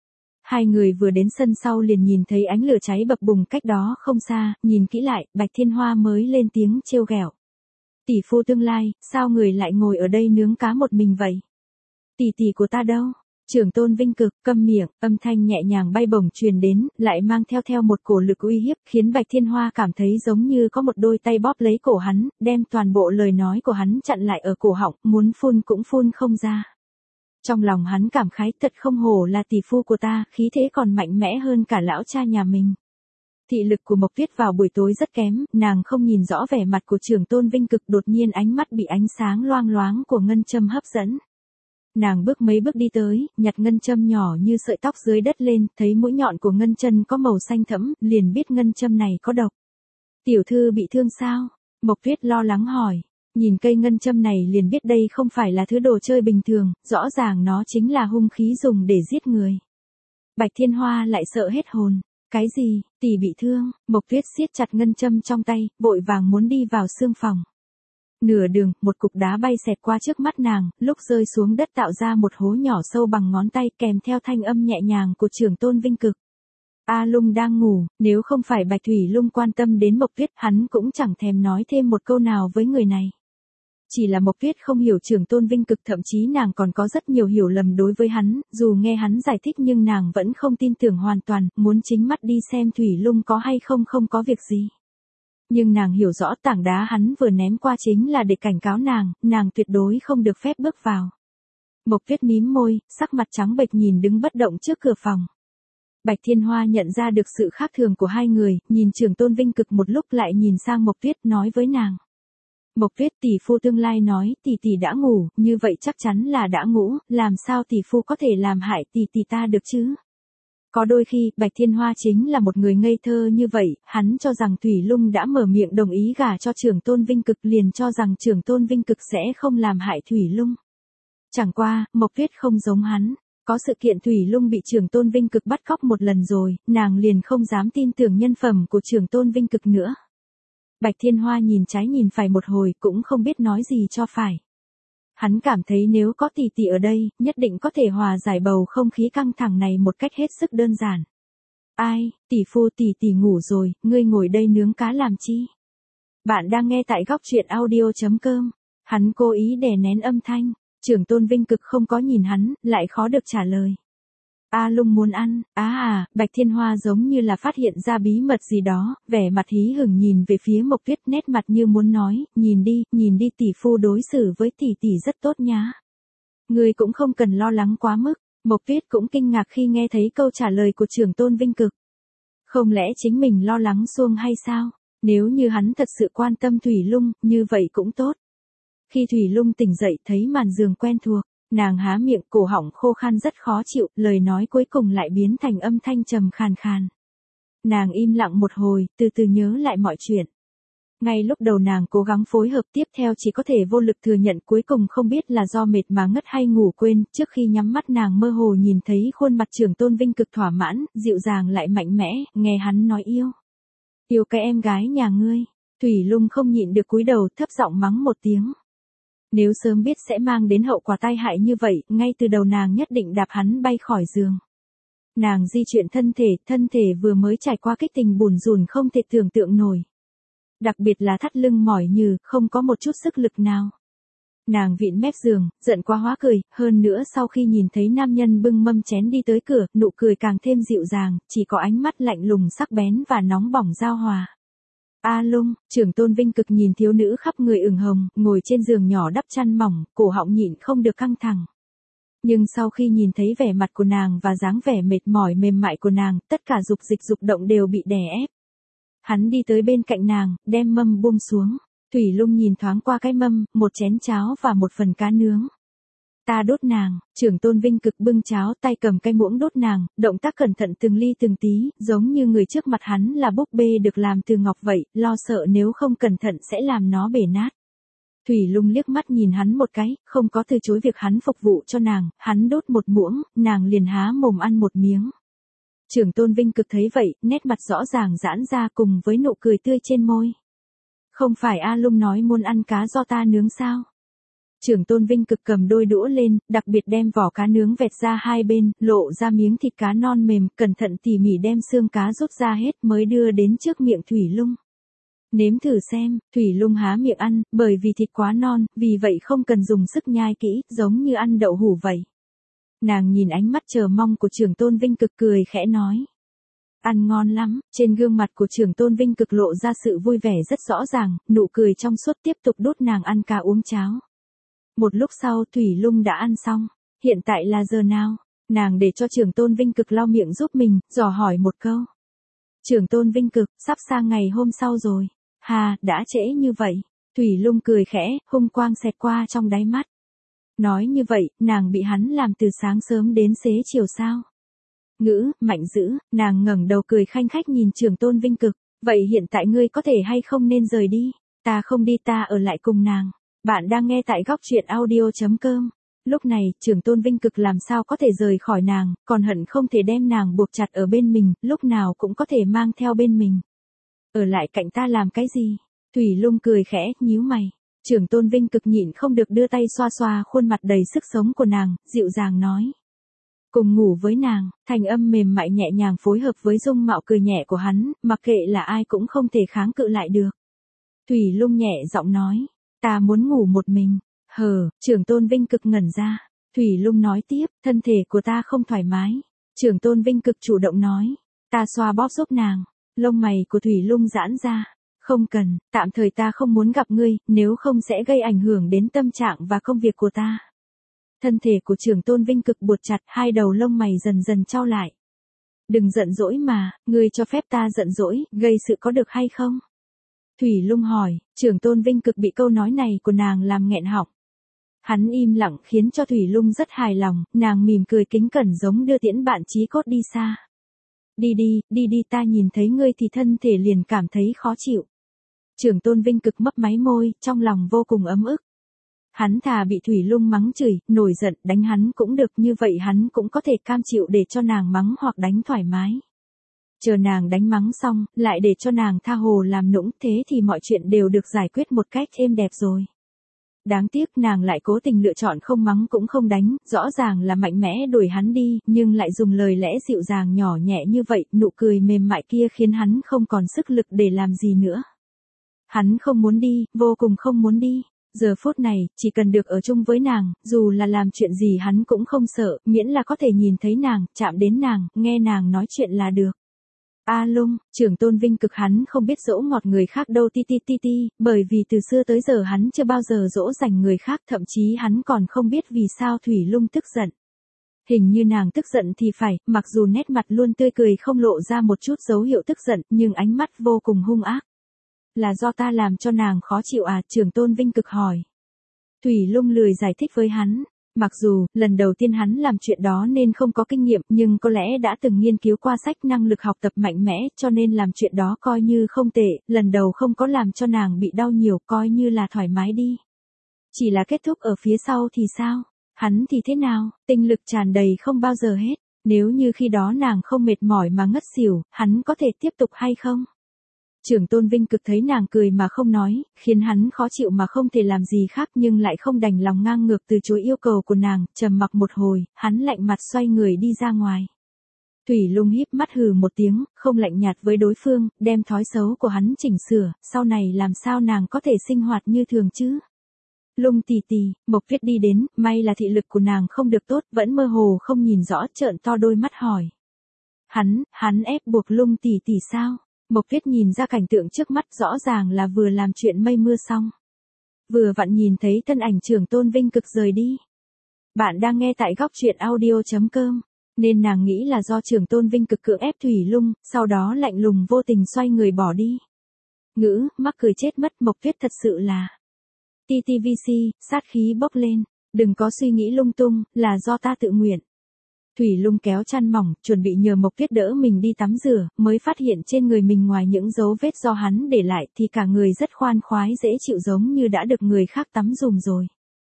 Hai người vừa đến sân sau liền nhìn thấy ánh lửa cháy bập bùng cách đó không xa, nhìn kỹ lại, Bạch Thiên Hoa mới lên tiếng trêu ghẹo. Tỷ phu tương lai, sao người lại ngồi ở đây nướng cá một mình vậy? Tỷ tỷ của ta đâu? Trưởng Tôn Vinh Cực, câm miệng, âm thanh nhẹ nhàng bay bổng truyền đến, lại mang theo theo một cổ lực uy hiếp, khiến Bạch Thiên Hoa cảm thấy giống như có một đôi tay bóp lấy cổ hắn, đem toàn bộ lời nói của hắn chặn lại ở cổ họng, muốn phun cũng phun không ra. Trong lòng hắn cảm khái, thật không hổ là tỷ phu của ta, khí thế còn mạnh mẽ hơn cả lão cha nhà mình. Thị lực của Mộc Tuyết vào buổi tối rất kém, nàng không nhìn rõ vẻ mặt của Trưởng Tôn Vinh Cực, đột nhiên ánh mắt bị ánh sáng loang loáng của ngân châm hấp dẫn. Nàng bước mấy bước đi tới, nhặt ngân châm nhỏ như sợi tóc dưới đất lên, thấy mũi nhọn của ngân chân có màu xanh thẫm, liền biết ngân châm này có độc. Tiểu thư bị thương sao? Mộc Tuyết lo lắng hỏi. Nhìn cây ngân châm này liền biết đây không phải là thứ đồ chơi bình thường, rõ ràng nó chính là hung khí dùng để giết người. Bạch Thiên Hoa lại sợ hết hồn. Cái gì? Tỷ bị thương? Mộc Tuyết siết chặt ngân châm trong tay, vội vàng muốn đi vào xương phòng. Nửa đường, một cục đá bay xẹt qua trước mắt nàng, lúc rơi xuống đất tạo ra một hố nhỏ sâu bằng ngón tay, kèm theo thanh âm nhẹ nhàng của Trưởng Tôn Vinh Cực. A Lung đang ngủ, nếu không phải Bạch Thủy Lung quan tâm đến Mộc Tuyết, hắn cũng chẳng thèm nói thêm một câu nào với người này. Chỉ là Mộc Tuyết không hiểu Trưởng Tôn Vinh Cực, thậm chí nàng còn có rất nhiều hiểu lầm đối với hắn, dù nghe hắn giải thích nhưng nàng vẫn không tin tưởng hoàn toàn, muốn chính mắt đi xem Thủy Lung có hay không không có việc gì. Nhưng nàng hiểu rõ tảng đá hắn vừa ném qua chính là để cảnh cáo nàng, nàng tuyệt đối không được phép bước vào. Mộc Tuyết mím môi, sắc mặt trắng bệch nhìn đứng bất động trước cửa phòng. Bạch Thiên Hoa nhận ra được sự khác thường của hai người, nhìn Trưởng Tôn Vinh Cực một lúc lại nhìn sang Mộc Tuyết nói với nàng. Mộc Tuyết, tỷ phu tương lai nói tỷ tỷ đã ngủ, như vậy chắc chắn là đã ngủ, làm sao tỷ phu có thể làm hại tỷ tỷ ta được chứ? Có đôi khi, Bạch Thiên Hoa chính là một người ngây thơ như vậy, hắn cho rằng Thủy Lung đã mở miệng đồng ý gả cho Trưởng Tôn Vinh Cực, liền cho rằng Trưởng Tôn Vinh Cực sẽ không làm hại Thủy Lung. Chẳng qua, Mộc Tuyết không giống hắn. Có sự kiện Thủy Lung bị Trưởng Tôn Vinh Cực bắt cóc một lần rồi, nàng liền không dám tin tưởng nhân phẩm của Trưởng Tôn Vinh Cực nữa. Bạch Thiên Hoa nhìn trái nhìn phải một hồi cũng không biết nói gì cho phải. Hắn cảm thấy nếu có tỷ tỷ ở đây, nhất định có thể hòa giải bầu không khí căng thẳng này một cách hết sức đơn giản. Ai, tỷ phu tỷ tỷ ngủ rồi, ngươi ngồi đây nướng cá làm chi? Bạn đang nghe tại góc truyện audio chấm com. Hắn cố ý đè nén âm thanh, Trưởng Tôn Vinh Cực không có nhìn hắn, lại khó được trả lời. A Lung muốn ăn, á à, Bạch Thiên Hoa giống như là phát hiện ra bí mật gì đó, vẻ mặt hí hửng nhìn về phía Mộc Tuyết, nét mặt như muốn nói, nhìn đi, nhìn đi tỷ phu đối xử với tỷ tỷ rất tốt nhá. Người cũng không cần lo lắng quá mức. Mộc Tuyết cũng kinh ngạc khi nghe thấy câu trả lời của Trưởng Tôn Vinh Cực. Không lẽ chính mình lo lắng xuông hay sao? Nếu như hắn thật sự quan tâm Thủy Lung, như vậy cũng tốt. Khi Thủy Lung tỉnh dậy thấy màn giường quen thuộc, nàng há miệng, cổ họng khô khan rất khó chịu, lời nói cuối cùng lại biến thành âm thanh trầm khàn khàn. Nàng im lặng một hồi, từ từ nhớ lại mọi chuyện. Ngay lúc đầu nàng cố gắng phối hợp, tiếp theo chỉ có thể vô lực thừa nhận, cuối cùng không biết là do mệt mà ngất hay ngủ quên, trước khi nhắm mắt nàng mơ hồ nhìn thấy khuôn mặt Trưởng Tôn Vinh Cực thỏa mãn, dịu dàng lại mạnh mẽ, nghe hắn nói yêu. Yêu cái em gái nhà ngươi. Thủy Lung không nhịn được cúi đầu, thấp giọng mắng một tiếng. Nếu sớm biết sẽ mang đến hậu quả tai hại như vậy, ngay từ đầu nàng nhất định đạp hắn bay khỏi giường. Nàng di chuyển thân thể, thân thể vừa mới trải qua kích tình bủn rủn không thể tưởng tượng nổi. Đặc biệt là thắt lưng mỏi nhừ, không có một chút sức lực nào. Nàng vịn mép giường, giận quá hóa cười, hơn nữa sau khi nhìn thấy nam nhân bưng mâm chén đi tới cửa, nụ cười càng thêm dịu dàng, chỉ có ánh mắt lạnh lùng sắc bén và nóng bỏng giao hòa. A Lung, Trưởng Tôn Vinh Cực nhìn thiếu nữ khắp người ửng hồng, ngồi trên giường nhỏ đắp chăn mỏng, cổ họng nhịn không được căng thẳng. Nhưng sau khi nhìn thấy vẻ mặt của nàng và dáng vẻ mệt mỏi mềm mại của nàng, tất cả dục dịch dục động đều bị đè ép. Hắn đi tới bên cạnh nàng, đem mâm buông xuống. Thủy Lung nhìn thoáng qua cái mâm, một chén cháo và một phần cá nướng. Ta đốt nàng. Trưởng Tôn Vinh Cực bưng cháo, tay cầm cái muỗng đốt nàng, động tác cẩn thận từng ly từng tí, giống như người trước mặt hắn là búp bê được làm từ ngọc vậy, lo sợ nếu không cẩn thận sẽ làm nó bể nát. Thủy Lung liếc mắt nhìn hắn một cái, không có từ chối việc hắn phục vụ cho nàng, hắn đốt một muỗng, nàng liền há mồm ăn một miếng. Trưởng Tôn Vinh Cực thấy vậy, nét mặt rõ ràng giãn ra cùng với nụ cười tươi trên môi. Không phải A Lung nói muốn ăn cá do ta nướng sao? Trưởng Tôn Vinh Cực cầm đôi đũa lên, đặc biệt đem vỏ cá nướng vẹt ra hai bên, lộ ra miếng thịt cá non mềm, cẩn thận tỉ mỉ đem xương cá rút ra hết mới đưa đến trước miệng Thủy Lung. Nếm thử xem, Thủy Lung há miệng ăn, bởi vì thịt quá non, vì vậy không cần dùng sức nhai kỹ, giống như ăn đậu hũ vậy. Nàng nhìn ánh mắt chờ mong của Trưởng Tôn Vinh Cực cười khẽ nói. Ăn ngon lắm, trên gương mặt của Trưởng Tôn Vinh Cực lộ ra sự vui vẻ rất rõ ràng, nụ cười trong suốt tiếp tục đút nàng ăn cá uống cháo. Một lúc sau Thủy Lung đã ăn xong, hiện tại là giờ nào? Nàng để cho Trưởng Tôn Vinh Cực lau miệng giúp mình, dò hỏi một câu. Trưởng Tôn Vinh Cực, sắp sang ngày hôm sau rồi. Hà, đã trễ như vậy. Thủy Lung cười khẽ, hung quang xẹt qua trong đáy mắt. Nói như vậy, nàng bị hắn làm từ sáng sớm đến xế chiều sao? Ngữ, mạnh dữ, nàng ngẩng đầu cười khanh khách nhìn Trưởng Tôn Vinh Cực. Vậy hiện tại ngươi có thể hay không nên rời đi? Ta không đi, ta ở lại cùng nàng. Bạn đang nghe tại góc truyện audio chấm com. Lúc này, Trưởng Tôn Vinh Cực làm sao có thể rời khỏi nàng, còn hận không thể đem nàng buộc chặt ở bên mình, lúc nào cũng có thể mang theo bên mình. Ở lại cạnh ta làm cái gì? Thủy Lung cười khẽ, nhíu mày. Trưởng Tôn Vinh Cực nhịn không được đưa tay xoa xoa khuôn mặt đầy sức sống của nàng, dịu dàng nói. Cùng ngủ với nàng, thanh âm mềm mại nhẹ nhàng phối hợp với dung mạo cười nhẹ của hắn, mặc kệ là ai cũng không thể kháng cự lại được. Thủy Lung nhẹ giọng nói. Ta muốn ngủ một mình. Hờ, Trưởng Tôn Vinh Cực ngẩn ra. Thủy Lung nói tiếp, thân thể của ta không thoải mái. Trưởng Tôn Vinh Cực chủ động nói. Ta xoa bóp giúp nàng. Lông mày của Thủy Lung giãn ra. Không cần, tạm thời ta không muốn gặp ngươi, nếu không sẽ gây ảnh hưởng đến tâm trạng và công việc của ta. Thân thể của Trưởng Tôn Vinh Cực buộc chặt, hai đầu lông mày dần dần trao lại. Đừng giận dỗi mà, ngươi cho phép ta giận dỗi, gây sự có được hay không? Thủy Lung hỏi, Trưởng Tôn Vinh Cực bị câu nói này của nàng làm nghẹn họng. Hắn im lặng khiến cho Thủy Lung rất hài lòng, nàng mỉm cười kính cẩn giống đưa tiễn bạn chí cốt đi xa. Đi đi, đi đi, ta nhìn thấy ngươi thì thân thể liền cảm thấy khó chịu. Trưởng Tôn Vinh Cực mấp máy môi, trong lòng vô cùng ấm ức. Hắn thà bị Thủy Lung mắng chửi, nổi giận, đánh hắn cũng được, như vậy hắn cũng có thể cam chịu để cho nàng mắng hoặc đánh thoải mái. Chờ nàng đánh mắng xong, lại để cho nàng tha hồ làm nũng, thế thì mọi chuyện đều được giải quyết một cách êm đẹp rồi. Đáng tiếc nàng lại cố tình lựa chọn không mắng cũng không đánh, rõ ràng là mạnh mẽ đuổi hắn đi, nhưng lại dùng lời lẽ dịu dàng nhỏ nhẹ như vậy, nụ cười mềm mại kia khiến hắn không còn sức lực để làm gì nữa. Hắn không muốn đi, vô cùng không muốn đi. Giờ phút này, chỉ cần được ở chung với nàng, dù là làm chuyện gì hắn cũng không sợ, miễn là có thể nhìn thấy nàng, chạm đến nàng, nghe nàng nói chuyện là được. A Lung, Trưởng Tôn Vinh Cực hắn không biết dỗ ngọt người khác đâu ti ti ti ti, bởi vì từ xưa tới giờ hắn chưa bao giờ dỗ dành người khác, thậm chí hắn còn không biết vì sao Thủy Lung tức giận. Hình như nàng tức giận thì phải, mặc dù nét mặt luôn tươi cười không lộ ra một chút dấu hiệu tức giận, nhưng ánh mắt vô cùng hung ác. Là do ta làm cho nàng khó chịu à? Trưởng Tôn Vinh Cực hỏi. Thủy Lung lười giải thích với hắn. Mặc dù, lần đầu tiên hắn làm chuyện đó nên không có kinh nghiệm, nhưng có lẽ đã từng nghiên cứu qua sách năng lực học tập mạnh mẽ, cho nên làm chuyện đó coi như không tệ, lần đầu không có làm cho nàng bị đau nhiều, coi như là thoải mái đi. Chỉ là kết thúc ở phía sau thì sao? Hắn thì thế nào? Tinh lực tràn đầy không bao giờ hết. Nếu như khi đó nàng không mệt mỏi mà ngất xỉu, hắn có thể tiếp tục hay không? Trưởng Tôn Vinh Cực thấy nàng cười mà không nói, khiến hắn khó chịu mà không thể làm gì khác, nhưng lại không đành lòng ngang ngược từ chối yêu cầu của nàng, trầm mặc một hồi, hắn lạnh mặt xoay người đi ra ngoài. Thủy Lung híp mắt hừ một tiếng, không lạnh nhạt với đối phương, đem thói xấu của hắn chỉnh sửa, sau này làm sao nàng có thể sinh hoạt như thường chứ? Lung tỷ tỷ, Mộc Tuyết đi đến, may là thị lực của nàng không được tốt, vẫn mơ hồ không nhìn rõ, trợn to đôi mắt hỏi. Hắn, hắn ép buộc Lung tỷ tỷ sao? Mộc Tuyết nhìn ra cảnh tượng trước mắt, rõ ràng là vừa làm chuyện mây mưa xong. Vừa vặn nhìn thấy thân ảnh Trưởng Tôn Vinh Cực rời đi. Bạn đang nghe tại góc truyện audio chấm com, nên nàng nghĩ là do Trưởng Tôn Vinh Cực cưỡng ép Thủy Lung, sau đó lạnh lùng vô tình xoay người bỏ đi. Ngữ, mắc cười chết mất, Mộc Tuyết thật sự là. tê tê vê xê, sát khí bốc lên, đừng có suy nghĩ lung tung, là do ta tự nguyện. Thủy Lung kéo chăn mỏng, chuẩn bị nhờ Mộc Tuyết đỡ mình đi tắm rửa, mới phát hiện trên người mình ngoài những dấu vết do hắn để lại thì cả người rất khoan khoái dễ chịu, giống như đã được người khác tắm dùm rồi.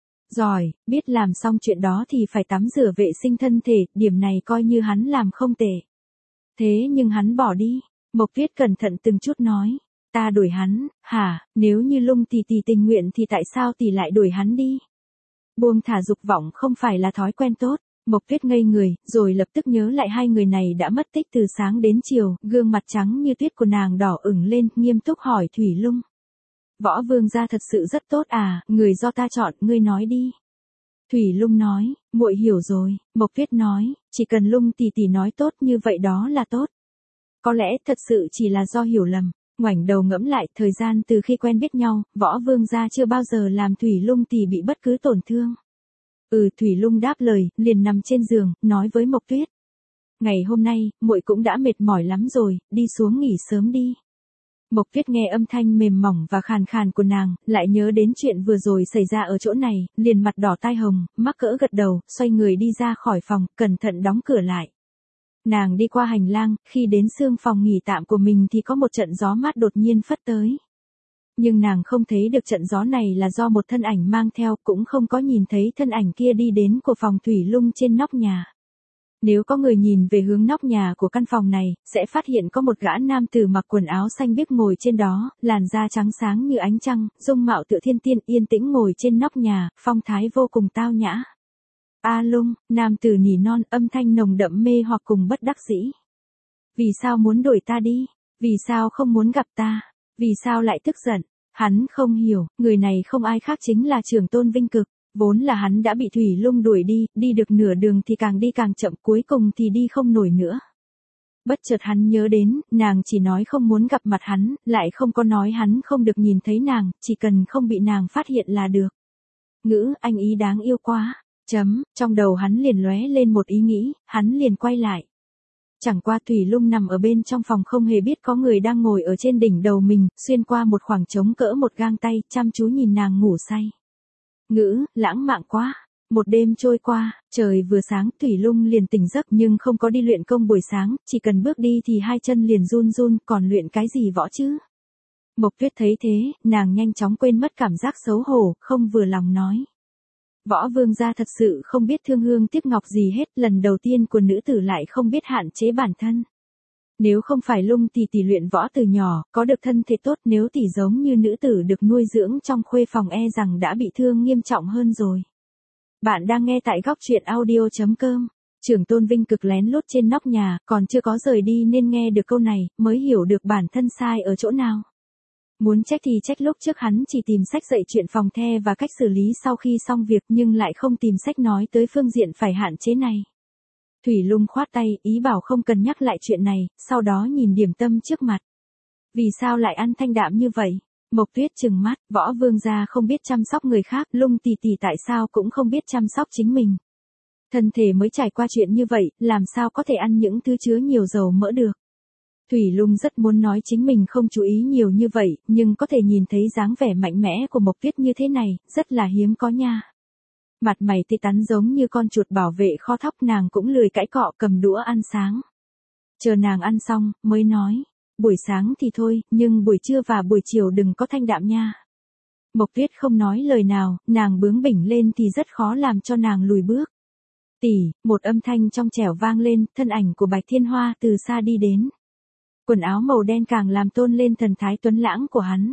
Giỏi, biết làm xong chuyện đó thì phải tắm rửa vệ sinh thân thể, điểm này coi như hắn làm không tệ. Thế nhưng hắn bỏ đi, Mộc Tuyết cẩn thận từng chút nói. Ta đuổi hắn, hả, nếu như Lung tỷ tỷ tình nguyện thì tại sao tỷ lại đuổi hắn đi? Buông thả dục vọng không phải là thói quen tốt. Mộc Tuyết ngây người, rồi lập tức nhớ lại hai người này đã mất tích từ sáng đến chiều, gương mặt trắng như tuyết của nàng đỏ ửng lên, nghiêm túc hỏi Thủy Lung. Võ Vương gia thật sự rất tốt à, người do ta chọn, ngươi nói đi. Thủy Lung nói, muội hiểu rồi. Mộc Tuyết nói, chỉ cần Lung tỷ tỷ nói tốt như vậy đó là tốt. Có lẽ thật sự chỉ là do hiểu lầm. Ngoảnh đầu ngẫm lại, thời gian từ khi quen biết nhau, Võ Vương gia chưa bao giờ làm Thủy Lung tỷ bị bất cứ tổn thương. Ừ, Thủy Lung đáp lời, liền nằm trên giường, nói với Mộc Tuyết. Ngày hôm nay, muội cũng đã mệt mỏi lắm rồi, đi xuống nghỉ sớm đi. Mộc Tuyết nghe âm thanh mềm mỏng và khàn khàn của nàng, lại nhớ đến chuyện vừa rồi xảy ra ở chỗ này, liền mặt đỏ tai hồng, mắc cỡ gật đầu, xoay người đi ra khỏi phòng, cẩn thận đóng cửa lại. Nàng đi qua hành lang, khi đến xương phòng nghỉ tạm của mình thì có một trận gió mát đột nhiên phất tới. Nhưng nàng không thấy được trận gió này là do một thân ảnh mang theo, cũng không có nhìn thấy thân ảnh kia đi đến của phòng Thủy Lung trên nóc nhà. Nếu có người nhìn về hướng nóc nhà của căn phòng này, sẽ phát hiện có một gã nam tử mặc quần áo xanh biếc ngồi trên đó, làn da trắng sáng như ánh trăng, dung mạo tựa thiên tiên, yên tĩnh ngồi trên nóc nhà, phong thái vô cùng tao nhã. A Lung, nam tử nỉ non, âm thanh nồng đậm mê hoặc cùng bất đắc dĩ. Vì sao muốn đuổi ta đi? Vì sao không muốn gặp ta? Vì sao lại tức giận? Hắn không hiểu, người này không ai khác chính là Trưởng Tôn Vinh Cực. Vốn là hắn đã bị Thủy Lung đuổi đi, đi được nửa đường thì càng đi càng chậm, cuối cùng thì đi không nổi nữa. Bất chợt hắn nhớ đến, nàng chỉ nói không muốn gặp mặt hắn, lại không có nói hắn không được nhìn thấy nàng, chỉ cần không bị nàng phát hiện là được. Ngữ, anh ý đáng yêu quá. Chấm, trong đầu hắn liền lóe lên một ý nghĩ, hắn liền quay lại. Chẳng qua Thủy Lung nằm ở bên trong phòng không hề biết có người đang ngồi ở trên đỉnh đầu mình, xuyên qua một khoảng trống cỡ một gang tay, chăm chú nhìn nàng ngủ say. Ngữ, lãng mạn quá. Một đêm trôi qua, trời vừa sáng, Thủy Lung liền tỉnh giấc nhưng không có đi luyện công buổi sáng, chỉ cần bước đi thì hai chân liền run run, còn luyện cái gì võ chứ? Mộc Tuyết thấy thế, nàng nhanh chóng quên mất cảm giác xấu hổ, không vừa lòng nói. Võ Vương gia thật sự không biết thương hương tiếc ngọc gì hết, lần đầu tiên của nữ tử lại không biết hạn chế bản thân. Nếu không phải Lung tỷ tỷ luyện võ từ nhỏ, có được thân thể tốt, nếu tỷ giống như nữ tử được nuôi dưỡng trong khuê phòng e rằng đã bị thương nghiêm trọng hơn rồi. Bạn đang nghe tại góc truyện audio chấm com. Trưởng Tôn Vinh Cực lén lút trên nóc nhà, còn chưa có rời đi nên nghe được câu này, mới hiểu được bản thân sai ở chỗ nào. Muốn trách thì trách lúc trước hắn chỉ tìm sách dạy chuyện phòng the và cách xử lý sau khi xong việc, nhưng lại không tìm sách nói tới phương diện phải hạn chế này. Thủy Lung khoát tay, ý bảo không cần nhắc lại chuyện này, sau đó nhìn điểm tâm trước mặt. Vì sao lại ăn thanh đạm như vậy? Mộc Tuyết trừng mắt, Võ Vương gia không biết chăm sóc người khác, Lung tỷ tỷ tại sao cũng không biết chăm sóc chính mình. Thân thể mới trải qua chuyện như vậy, làm sao có thể ăn những thứ chứa nhiều dầu mỡ được. Thủy Lung rất muốn nói chính mình không chú ý nhiều như vậy, nhưng có thể nhìn thấy dáng vẻ mạnh mẽ của Mộc Tuyết như thế này, rất là hiếm có nha. Mặt mày tê tắn giống như con chuột bảo vệ kho thóc, nàng cũng lười cãi cọ, cầm đũa ăn sáng. Chờ nàng ăn xong, mới nói, buổi sáng thì thôi, nhưng buổi trưa và buổi chiều đừng có thanh đạm nha. Mộc Tuyết không nói lời nào, nàng bướng bỉnh lên thì rất khó làm cho nàng lùi bước. Tỷ, một âm thanh trong trẻo vang lên, thân ảnh của Bạch Thiên Hoa từ xa đi đến. Quần áo màu đen càng làm tôn lên thần thái tuấn lãng của hắn.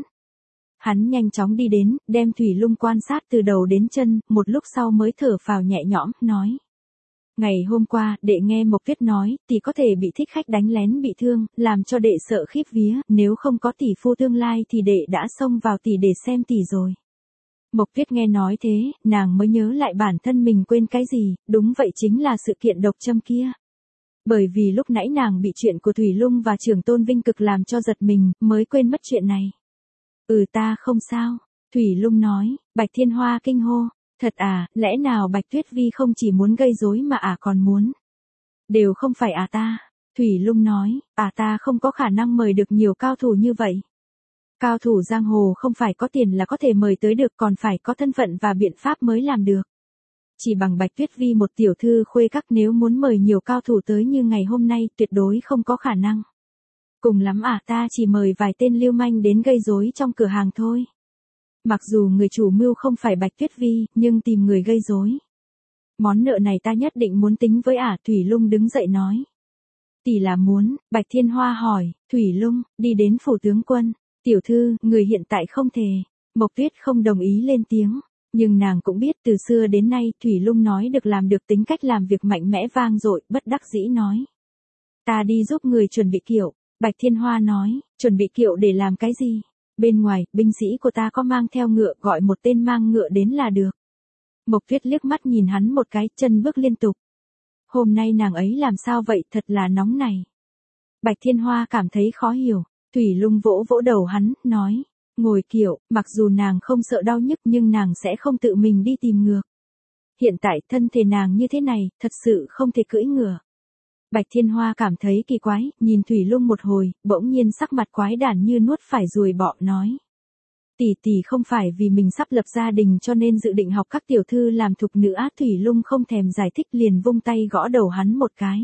Hắn nhanh chóng đi đến, đem Thủy Lung quan sát từ đầu đến chân, một lúc sau mới thở phào nhẹ nhõm, nói. Ngày hôm qua, đệ nghe Mộc Tuyết nói, tỷ có thể bị thích khách đánh lén bị thương, làm cho đệ sợ khiếp vía, nếu không có tỷ phu tương lai thì đệ đã xông vào tỷ để xem tỷ rồi. Mộc Tuyết nghe nói thế, nàng mới nhớ lại bản thân mình quên cái gì, đúng vậy chính là sự kiện độc châm kia. Bởi vì lúc nãy nàng bị chuyện của Thủy Lung và Trưởng Tôn Vinh Cực làm cho giật mình, mới quên mất chuyện này. Ừ, ta không sao, Thủy Lung nói. Bạch Thiên Hoa kinh hô, thật à, lẽ nào Bạch Tuyết Vi không chỉ muốn gây rối mà ả à còn muốn. Đều không phải à ta, Thủy Lung nói, à ta không có khả năng mời được nhiều cao thủ như vậy. Cao thủ giang hồ không phải có tiền là có thể mời tới được, còn phải có thân phận và biện pháp mới làm được. Chỉ bằng Bạch Tuyết Vi một tiểu thư khuê các, nếu muốn mời nhiều cao thủ tới như ngày hôm nay, tuyệt đối không có khả năng. Cùng lắm à ta chỉ mời vài tên lưu manh đến gây rối trong cửa hàng thôi. Mặc dù người chủ mưu không phải Bạch Tuyết Vi, nhưng tìm người gây rối. Món nợ này ta nhất định muốn tính với ả. Thủy Lung đứng dậy nói. Tỷ là muốn, Bạch Thiên Hoa hỏi, Thủy Lung, đi đến phủ tướng quân. Tiểu thư, người hiện tại không thể. Mộc Tuyết không đồng ý lên tiếng. Nhưng nàng cũng biết từ xưa đến nay Thủy Lung nói được làm được, tính cách làm việc mạnh mẽ vang dội, bất đắc dĩ nói. Ta đi giúp người chuẩn bị kiệu. Bạch Thiên Hoa nói, chuẩn bị kiệu để làm cái gì? Bên ngoài, binh sĩ của ta có mang theo ngựa, gọi một tên mang ngựa đến là được. Mộc Tuyết liếc mắt nhìn hắn một cái, chân bước liên tục. Hôm nay nàng ấy làm sao vậy, thật là nóng này. Bạch Thiên Hoa cảm thấy khó hiểu. Thủy Lung vỗ vỗ đầu hắn, nói. Ngồi kiệu, mặc dù nàng không sợ đau nhức nhưng nàng sẽ không tự mình đi tìm ngược. Hiện tại thân thể nàng như thế này, thật sự không thể cưỡi ngựa. Bạch Thiên Hoa cảm thấy kỳ quái, nhìn Thủy Lung một hồi, bỗng nhiên sắc mặt quái đản như nuốt phải ruồi bọ, nói. Tỷ tỷ không phải vì mình sắp lập gia đình cho nên dự định học các tiểu thư làm thục nữ á. Thủy Lung không thèm giải thích, liền vung tay gõ đầu hắn một cái.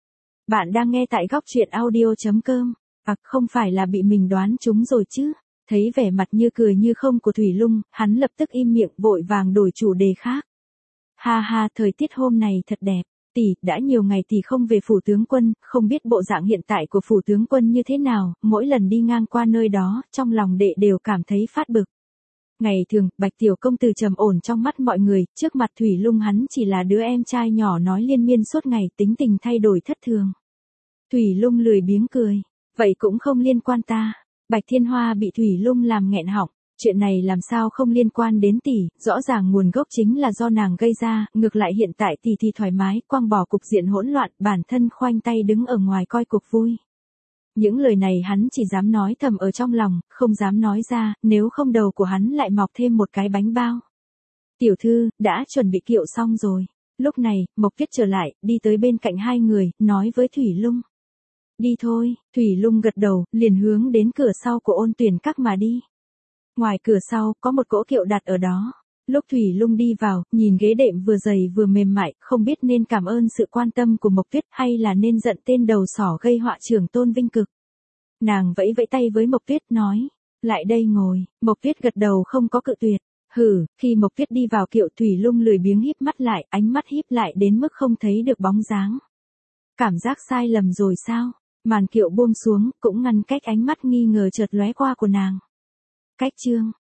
Bạn đang nghe tại góc truyện audio chấm com. À, không phải là bị mình đoán trúng rồi chứ. Thấy vẻ mặt như cười như không của Thủy Lung, hắn lập tức im miệng, vội vàng đổi chủ đề khác. Ha ha, thời tiết hôm này thật đẹp. Tỷ, đã nhiều ngày tỷ không về phủ tướng quân, không biết bộ dạng hiện tại của phủ tướng quân như thế nào, mỗi lần đi ngang qua nơi đó, trong lòng đệ đều cảm thấy phát bực. Ngày thường, Bạch tiểu công tử trầm ổn trong mắt mọi người, trước mặt Thủy Lung hắn chỉ là đứa em trai nhỏ nói liên miên suốt ngày, tính tình thay đổi thất thường. Thủy Lung lười biếng cười, vậy cũng không liên quan ta. Bạch Thiên Hoa bị Thủy Lung làm nghẹn họng. Chuyện này làm sao không liên quan đến tỷ, rõ ràng nguồn gốc chính là do nàng gây ra, ngược lại hiện tại tỷ thì thoải mái, quang bỏ cục diện hỗn loạn, bản thân khoanh tay đứng ở ngoài coi cuộc vui. Những lời này hắn chỉ dám nói thầm ở trong lòng, không dám nói ra, nếu không đầu của hắn lại mọc thêm một cái bánh bao. Tiểu thư, đã chuẩn bị kiệu xong rồi. Lúc này, Mộc Tuyết trở lại, đi tới bên cạnh hai người, nói với Thủy Lung. Đi thôi, Thủy Lung gật đầu, liền hướng đến cửa sau của Ôn Tuyển Các mà đi. Ngoài cửa sau, có một cỗ kiệu đặt ở đó. Lúc Thủy Lung đi vào, nhìn ghế đệm vừa dày vừa mềm mại, không biết nên cảm ơn sự quan tâm của Mộc Tuyết hay là nên giận tên đầu sỏ gây họa trưởng Tôn Vinh Cực. Nàng vẫy vẫy tay với Mộc Tuyết nói, lại đây ngồi. Mộc Tuyết gật đầu không có cự tuyệt. Hừ, khi Mộc Tuyết đi vào kiệu, Thủy Lung lười biếng híp mắt lại, ánh mắt híp lại đến mức không thấy được bóng dáng. Cảm giác sai lầm rồi sao? Màn kiệu buông xuống, cũng ngăn cách ánh mắt nghi ngờ chợt lóe qua của nàng. Cách chương